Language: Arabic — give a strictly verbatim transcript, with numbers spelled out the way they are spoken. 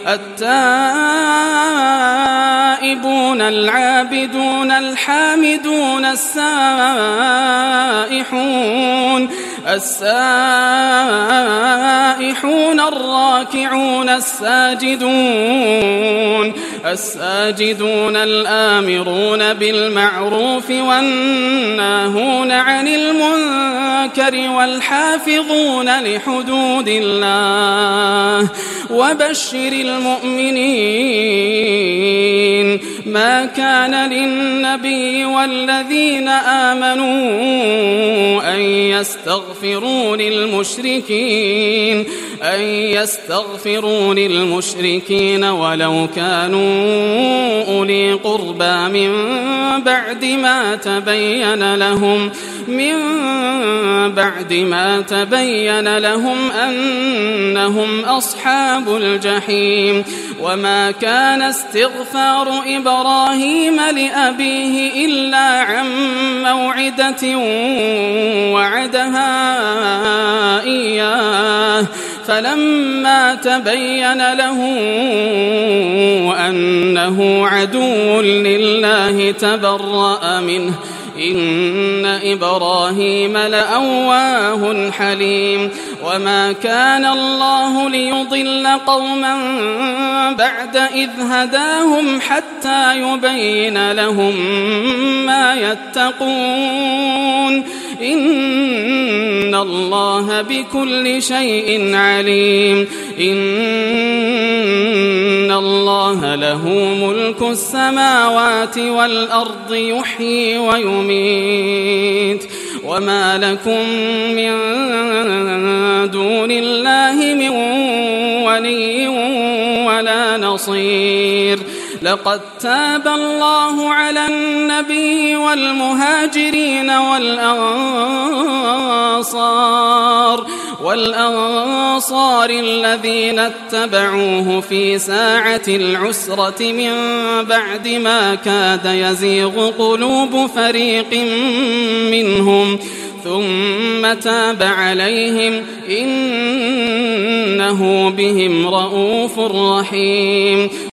التائبون العابدون الحامدون السائحون السائحون الراكعون الساجدون الساجدون الآمرون بالمعروف والناهون عن المنكر والحافظون لحدود الله وبشر المؤمنين. ما كان للنبي والذين آمنوا أن يستغفروا للمشركين أن يستغفروا للمشركين ولو كانوا أولي قربى من بعد ما تبين لهم من بعد ما تبين لهم أنهم أصحاب الجحيم. وما كان استغفار إبراهيم لأبيه إلا عن موعدة وعدها إياه فلما تبين له أنه عدو لله تبرأ منه إن إبراهيم لأواه حليم. وما كان الله ليضل قوما بعد إذ هداهم حتى يبين لهم ما يتقون إن الله بكل شيء عليم. إن الله له ملك السماوات والأرض يحيي ويميت وما لكم من دون الله من ولي ولا نصير. لقد تاب الله على النبي والمهاجرين والأنصار والأنصار الذين اتبعوه في ساعة العسرة من بعد ما كاد يزيغ قلوب فريق منهم ثم تاب عليهم إنه بهم رءوف رحيم.